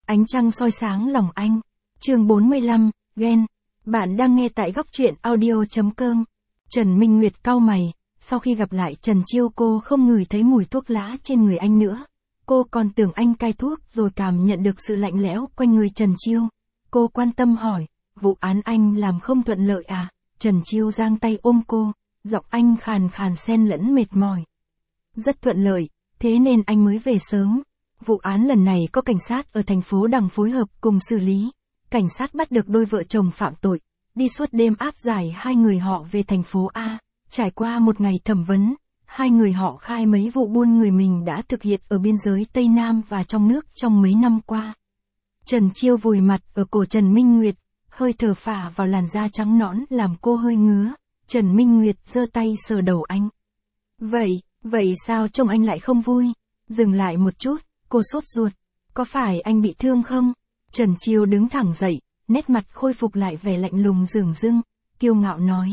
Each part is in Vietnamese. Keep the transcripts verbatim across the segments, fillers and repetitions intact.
Ánh trăng soi sáng lòng anh. Chương bốn mươi lăm, ghen. Bạn đang nghe tại góc truyện audio chấm com. Trần Minh Nguyệt cau mày, sau khi gặp lại Trần Chiêu cô không ngửi thấy mùi thuốc lá trên người anh nữa. Cô còn tưởng anh cai thuốc rồi cảm nhận được sự lạnh lẽo quanh người Trần Chiêu. Cô quan tâm hỏi, vụ án anh làm không thuận lợi à? Trần Chiêu giang tay ôm cô, giọng anh khàn khàn xen lẫn mệt mỏi. Rất thuận lợi, thế nên anh mới về sớm. Vụ án lần này có cảnh sát ở thành phố Đằng phối hợp cùng xử lý. Cảnh sát bắt được đôi vợ chồng phạm tội, đi suốt đêm áp giải hai người họ về thành phố A. Trải qua một ngày thẩm vấn, hai người họ khai mấy vụ buôn người mình đã thực hiện ở biên giới Tây Nam và trong nước trong mấy năm qua. Trần Chiêu vùi mặt ở cổ Trần Minh Nguyệt, hơi thở phả vào làn da trắng nõn làm cô hơi ngứa. Trần Minh Nguyệt giơ tay sờ đầu anh. Vậy, vậy sao trông anh lại không vui? Dừng lại một chút, cô sốt ruột. Có phải anh bị thương không? Trần Chiêu đứng thẳng dậy, nét mặt khôi phục lại vẻ lạnh lùng dửng dưng, kiêu ngạo nói.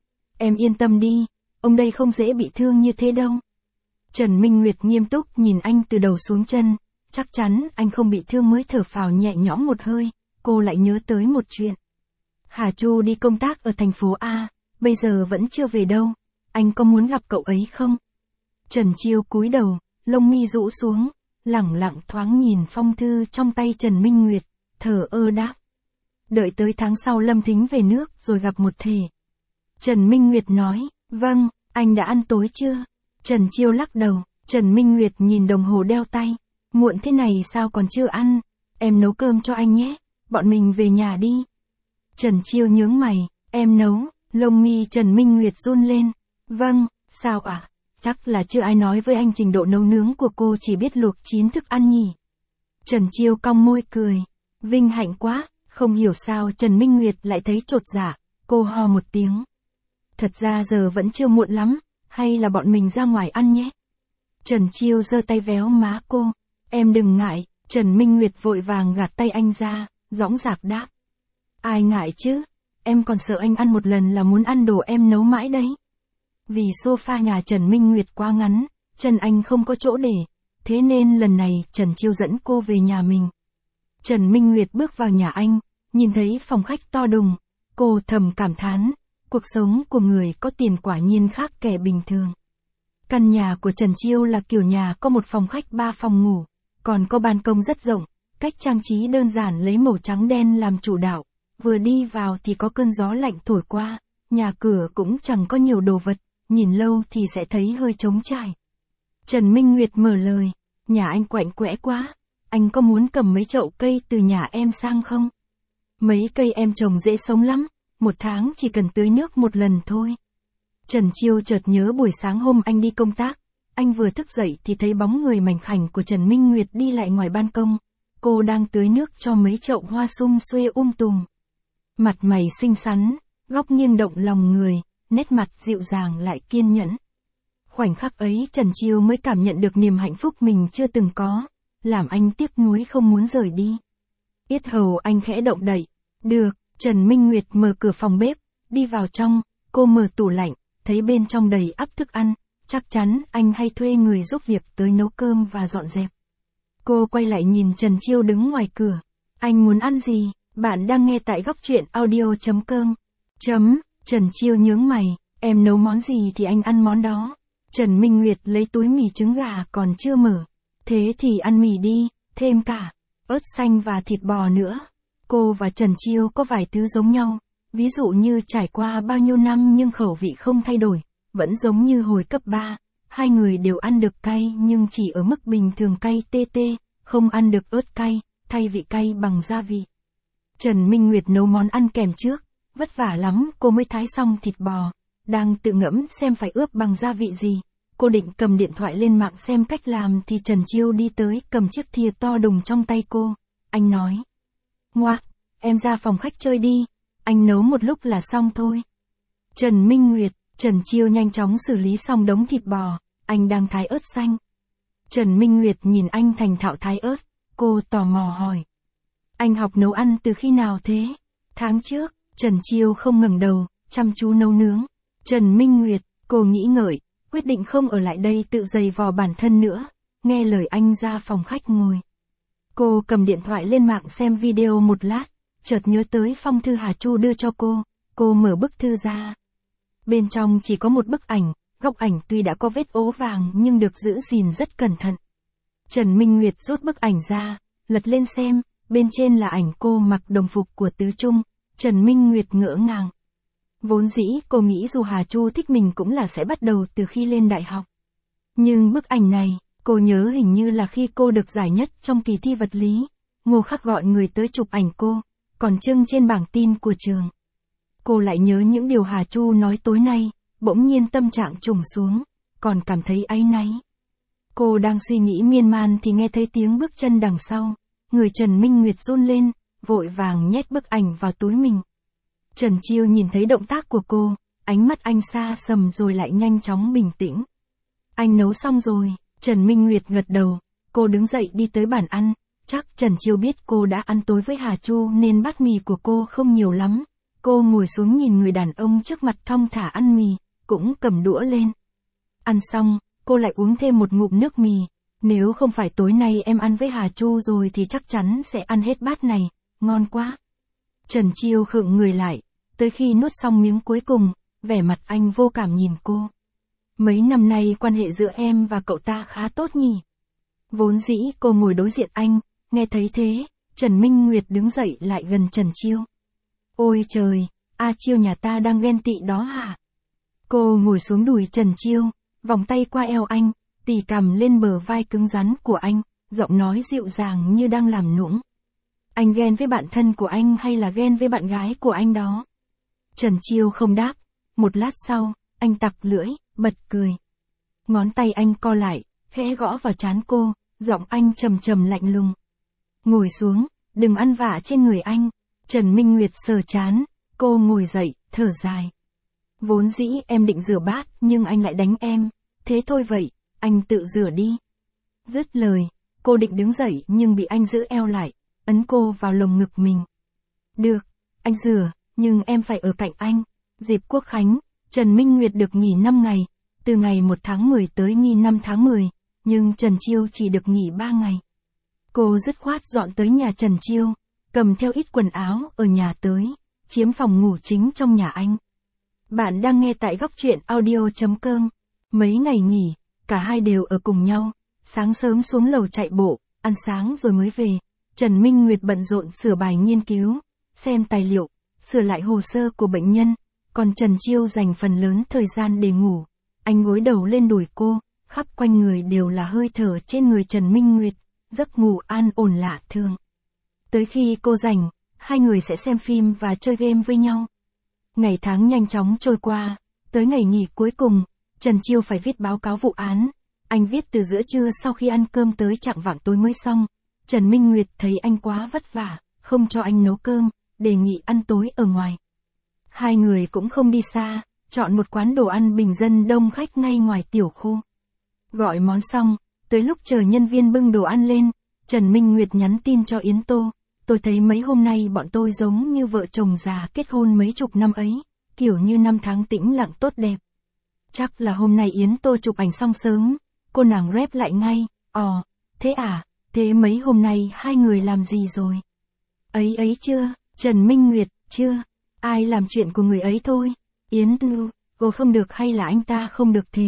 Em yên tâm đi, ông đây không dễ bị thương như thế đâu. Trần Minh Nguyệt nghiêm túc nhìn anh từ đầu xuống chân, chắc chắn anh không bị thương mới thở phào nhẹ nhõm một hơi. Cô lại nhớ tới một chuyện. Hà Chu đi công tác ở thành phố A, bây giờ vẫn chưa về đâu, anh có muốn gặp cậu ấy không? Trần Chiêu cúi đầu, lông mi rũ xuống, lẳng lặng thoáng nhìn phong thư trong tay Trần Minh Nguyệt, thở ơ đáp. Đợi tới tháng sau Lâm Thính về nước rồi gặp một thể. Trần Minh Nguyệt nói, vâng, anh đã ăn tối chưa? Trần Chiêu lắc đầu. Trần Minh Nguyệt nhìn đồng hồ đeo tay, muộn thế này sao còn chưa ăn? Em nấu cơm cho anh nhé, bọn mình về nhà đi. Trần Chiêu nhướng mày, em nấu, lông mi Trần Minh Nguyệt run lên. Vâng, sao ạ? À? Chắc là chưa ai nói với anh trình độ nấu nướng của cô chỉ biết luộc chín thức ăn nhỉ? Trần Chiêu cong môi cười. Vinh hạnh quá, không hiểu sao Trần Minh Nguyệt lại thấy chột dạ, cô ho một tiếng. Thật ra giờ vẫn chưa muộn lắm, hay là bọn mình ra ngoài ăn nhé? Trần Chiêu giơ tay véo má cô. Em đừng ngại. Trần Minh Nguyệt vội vàng gạt tay anh ra, dõng dạc đáp. Ai ngại chứ, em còn sợ anh ăn một lần là muốn ăn đồ em nấu mãi đấy. Vì sofa nhà Trần Minh Nguyệt quá ngắn, chân anh không có chỗ để, thế nên lần này Trần Chiêu dẫn cô về nhà mình. Trần Minh Nguyệt bước vào nhà anh, nhìn thấy phòng khách to đùng, cô thầm cảm thán, cuộc sống của người có tiền quả nhiên khác kẻ bình thường. Căn nhà của Trần Chiêu là kiểu nhà có một phòng khách ba phòng ngủ, còn có ban công rất rộng, cách trang trí đơn giản lấy màu trắng đen làm chủ đạo, vừa đi vào thì có cơn gió lạnh thổi qua, nhà cửa cũng chẳng có nhiều đồ vật, nhìn lâu thì sẽ thấy hơi trống trải. Trần Minh Nguyệt mở lời, nhà anh quạnh quẽ quá, anh có muốn cầm mấy chậu cây từ nhà em sang không? Mấy cây em trồng dễ sống lắm, một tháng chỉ cần tưới nước một lần thôi. Trần Chiêu chợt nhớ buổi sáng hôm anh đi công tác, anh vừa thức dậy thì thấy bóng người mảnh khảnh của Trần Minh Nguyệt đi lại ngoài ban công, cô đang tưới nước cho mấy chậu hoa sum xuê um tùm. Mặt mày xinh xắn, góc nghiêng động lòng người, nét mặt dịu dàng lại kiên nhẫn. Khoảnh khắc ấy Trần Chiêu mới cảm nhận được niềm hạnh phúc mình chưa từng có, làm anh tiếc nuối không muốn rời đi. Yết hầu anh khẽ động đậy. Được, Trần Minh Nguyệt mở cửa phòng bếp, đi vào trong, cô mở tủ lạnh, thấy bên trong đầy ắp thức ăn, chắc chắn anh hay thuê người giúp việc tới nấu cơm và dọn dẹp. Cô quay lại nhìn Trần Chiêu đứng ngoài cửa. Anh muốn ăn gì? Bạn đang nghe tại góc truyện audio chấm com. Chấm, Trần Chiêu nhướng mày, em nấu món gì thì anh ăn món đó. Trần Minh Nguyệt lấy túi mì trứng gà còn chưa mở. Thế thì ăn mì đi, thêm cả ớt xanh và thịt bò nữa. Cô và Trần Chiêu có vài thứ giống nhau, ví dụ như trải qua bao nhiêu năm nhưng khẩu vị không thay đổi, vẫn giống như hồi cấp ba, hai người đều ăn được cay nhưng chỉ ở mức bình thường cay tê tê, không ăn được ớt cay, thay vị cay bằng gia vị. Trần Minh Nguyệt nấu món ăn kèm trước, vất vả lắm cô mới thái xong thịt bò, đang tự ngẫm xem phải ướp bằng gia vị gì. Cô định cầm điện thoại lên mạng xem cách làm thì Trần Chiêu đi tới cầm chiếc thìa to đùng trong tay cô. Anh nói. Ngoác, em ra phòng khách chơi đi, anh nấu một lúc là xong thôi. Trần Minh Nguyệt, Trần Chiêu nhanh chóng xử lý xong đống thịt bò, anh đang thái ớt xanh. Trần Minh Nguyệt nhìn anh thành thạo thái ớt, cô tò mò hỏi. Anh học nấu ăn từ khi nào thế? Tháng trước, Trần Chiêu không ngẩng đầu, chăm chú nấu nướng. Trần Minh Nguyệt, cô nghĩ ngợi, quyết định không ở lại đây tự giày vò bản thân nữa, nghe lời anh ra phòng khách ngồi. Cô cầm điện thoại lên mạng xem video một lát, chợt nhớ tới phong thư Hà Chu đưa cho cô, cô mở bức thư ra. Bên trong chỉ có một bức ảnh, góc ảnh tuy đã có vết ố vàng nhưng được giữ gìn rất cẩn thận. Trần Minh Nguyệt rút bức ảnh ra, lật lên xem, bên trên là ảnh cô mặc đồng phục của tứ trung. Trần Minh Nguyệt ngỡ ngàng. Vốn dĩ cô nghĩ dù Hà Chu thích mình cũng là sẽ bắt đầu từ khi lên đại học. Nhưng bức ảnh này, cô nhớ hình như là khi cô được giải nhất trong kỳ thi vật lý, Ngô Khắc gọi người tới chụp ảnh cô, còn trưng trên bảng tin của trường. Cô lại nhớ những điều Hà Chu nói tối nay, bỗng nhiên tâm trạng trùng xuống, còn cảm thấy áy náy. Cô đang suy nghĩ miên man thì nghe thấy tiếng bước chân đằng sau, người Trần Minh Nguyệt run lên, vội vàng nhét bức ảnh vào túi mình. Trần Chiêu nhìn thấy động tác của cô, ánh mắt anh xa sầm rồi lại nhanh chóng bình tĩnh. Anh nấu xong rồi, Trần Minh Nguyệt gật đầu, cô đứng dậy đi tới bàn ăn, chắc Trần Chiêu biết cô đã ăn tối với Hà Chu nên bát mì của cô không nhiều lắm. Cô ngồi xuống nhìn người đàn ông trước mặt thong thả ăn mì, cũng cầm đũa lên. Ăn xong, cô lại uống thêm một ngụm nước mì, nếu không phải tối nay em ăn với Hà Chu rồi thì chắc chắn sẽ ăn hết bát này, ngon quá. Trần Chiêu khựng người lại, tới khi nuốt xong miếng cuối cùng, vẻ mặt anh vô cảm nhìn cô. Mấy năm nay quan hệ giữa em và cậu ta khá tốt nhỉ? Vốn dĩ cô ngồi đối diện anh, nghe thấy thế, Trần Minh Nguyệt đứng dậy lại gần Trần Chiêu. Ôi trời, A Chiêu nhà ta đang ghen tị đó hả? Cô ngồi xuống đùi Trần Chiêu, vòng tay qua eo anh, tì cằm lên bờ vai cứng rắn của anh, giọng nói dịu dàng như đang làm nũng. Anh ghen với bạn thân của anh hay là ghen với bạn gái của anh đó? Trần Chiêu không đáp, một lát sau, anh tặc lưỡi, bật cười. Ngón tay anh co lại, khẽ gõ vào trán cô, giọng anh trầm trầm lạnh lùng. Ngồi xuống, đừng ăn vạ trên người anh. Trần Minh Nguyệt sờ trán, cô ngồi dậy, thở dài. Vốn dĩ em định rửa bát nhưng anh lại đánh em, thế thôi vậy, anh tự rửa đi. Dứt lời, cô định đứng dậy nhưng bị anh giữ eo lại, ấn cô vào lồng ngực mình. Được, anh rửa, nhưng em phải ở cạnh anh. Dịp Quốc Khánh, Trần Minh Nguyệt được nghỉ năm ngày, từ ngày một tháng mười tới ngày năm tháng mười, nhưng Trần Chiêu chỉ được nghỉ ba ngày. Cô dứt khoát dọn tới nhà Trần Chiêu, cầm theo ít quần áo ở nhà tới, chiếm phòng ngủ chính trong nhà anh. Bạn đang nghe tại góc truyện audio chấm com. Mấy ngày nghỉ, cả hai đều ở cùng nhau, sáng sớm xuống lầu chạy bộ, ăn sáng rồi mới về. Trần Minh Nguyệt bận rộn sửa bài nghiên cứu, xem tài liệu, sửa lại hồ sơ của bệnh nhân, còn Trần Chiêu dành phần lớn thời gian để ngủ. Anh gối đầu lên đùi cô, khắp quanh người đều là hơi thở trên người Trần Minh Nguyệt, giấc ngủ an ổn lạ thường. Tới khi cô rảnh, hai người sẽ xem phim và chơi game với nhau. Ngày tháng nhanh chóng trôi qua, tới ngày nghỉ cuối cùng, Trần Chiêu phải viết báo cáo vụ án. Anh viết từ giữa trưa sau khi ăn cơm tới chạng vạng tối mới xong. Trần Minh Nguyệt thấy anh quá vất vả, không cho anh nấu cơm, đề nghị ăn tối ở ngoài. Hai người cũng không đi xa, chọn một quán đồ ăn bình dân đông khách ngay ngoài tiểu khu. Gọi món xong, tới lúc chờ nhân viên bưng đồ ăn lên, Trần Minh Nguyệt nhắn tin cho Yến Tô. Tôi thấy mấy hôm nay bọn tôi giống như vợ chồng già kết hôn mấy chục năm ấy, kiểu như năm tháng tĩnh lặng tốt đẹp. Chắc là hôm nay Yến Tô chụp ảnh xong sớm, cô nàng rep lại ngay, ồ, thế à, thế mấy hôm nay hai người làm gì rồi? Ấy ấy chưa, Trần Minh Nguyệt, chưa, ai làm chuyện của người ấy thôi, Yến Tô, cô không được hay là anh ta không được thế?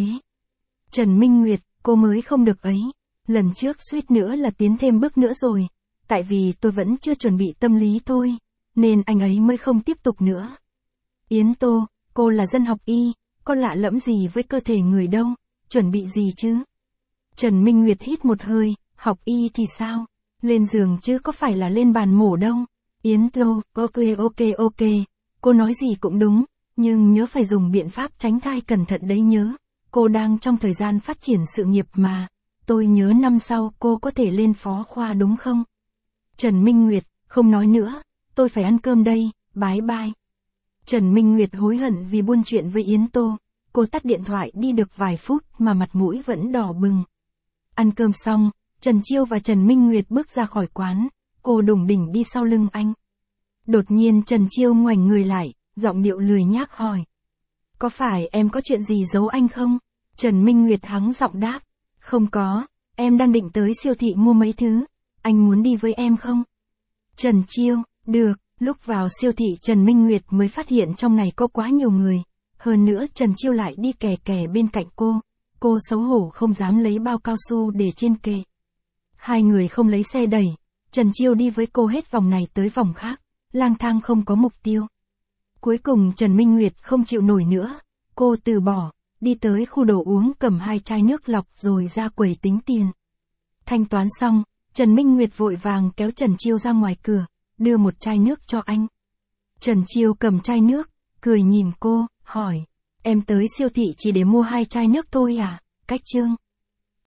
Trần Minh Nguyệt, cô mới không được ấy, lần trước suýt nữa là tiến thêm bước nữa rồi. Tại vì tôi vẫn chưa chuẩn bị tâm lý thôi, nên anh ấy mới không tiếp tục nữa. Yến Tô, cô là dân học y, có lạ lẫm gì với cơ thể người đâu, chuẩn bị gì chứ? Trần Minh Nguyệt hít một hơi, học y thì sao? Lên giường chứ có phải là lên bàn mổ đâu. Yến Tô, ok ok ok, cô nói gì cũng đúng, nhưng nhớ phải dùng biện pháp tránh thai cẩn thận đấy nhớ. Cô đang trong thời gian phát triển sự nghiệp mà, tôi nhớ năm sau cô có thể lên phó khoa đúng không? Trần Minh Nguyệt, không nói nữa, tôi phải ăn cơm đây, bye bye. Trần Minh Nguyệt hối hận vì buôn chuyện với Yến Tô, cô tắt điện thoại đi được vài phút mà mặt mũi vẫn đỏ bừng. Ăn cơm xong, Trần Chiêu và Trần Minh Nguyệt bước ra khỏi quán, cô đủng đỉnh đi sau lưng anh. Đột nhiên Trần Chiêu ngoảnh người lại, giọng điệu lười nhác hỏi. Có phải em có chuyện gì giấu anh không? Trần Minh Nguyệt hắng giọng đáp. Không có, em đang định tới siêu thị mua mấy thứ. anh muốn đi với em không? Trần Chiêu, được, lúc vào siêu thị Trần Minh Nguyệt mới phát hiện trong này có quá nhiều người. Hơn nữa Trần Chiêu lại đi kè kè bên cạnh cô. Cô xấu hổ không dám lấy bao cao su để trên kệ. Hai người không lấy xe đẩy. Trần Chiêu đi với cô hết vòng này tới vòng khác. Lang thang không có mục tiêu. Cuối cùng Trần Minh Nguyệt không chịu nổi nữa. Cô từ bỏ, đi tới khu đồ uống cầm hai chai nước lọc rồi ra quầy tính tiền. Thanh toán xong, Trần Minh Nguyệt vội vàng kéo Trần Chiêu ra ngoài cửa, đưa một chai nước cho anh. Trần Chiêu cầm chai nước, cười nhìn cô, hỏi, em tới siêu thị chỉ để mua hai chai nước thôi à, cách chương.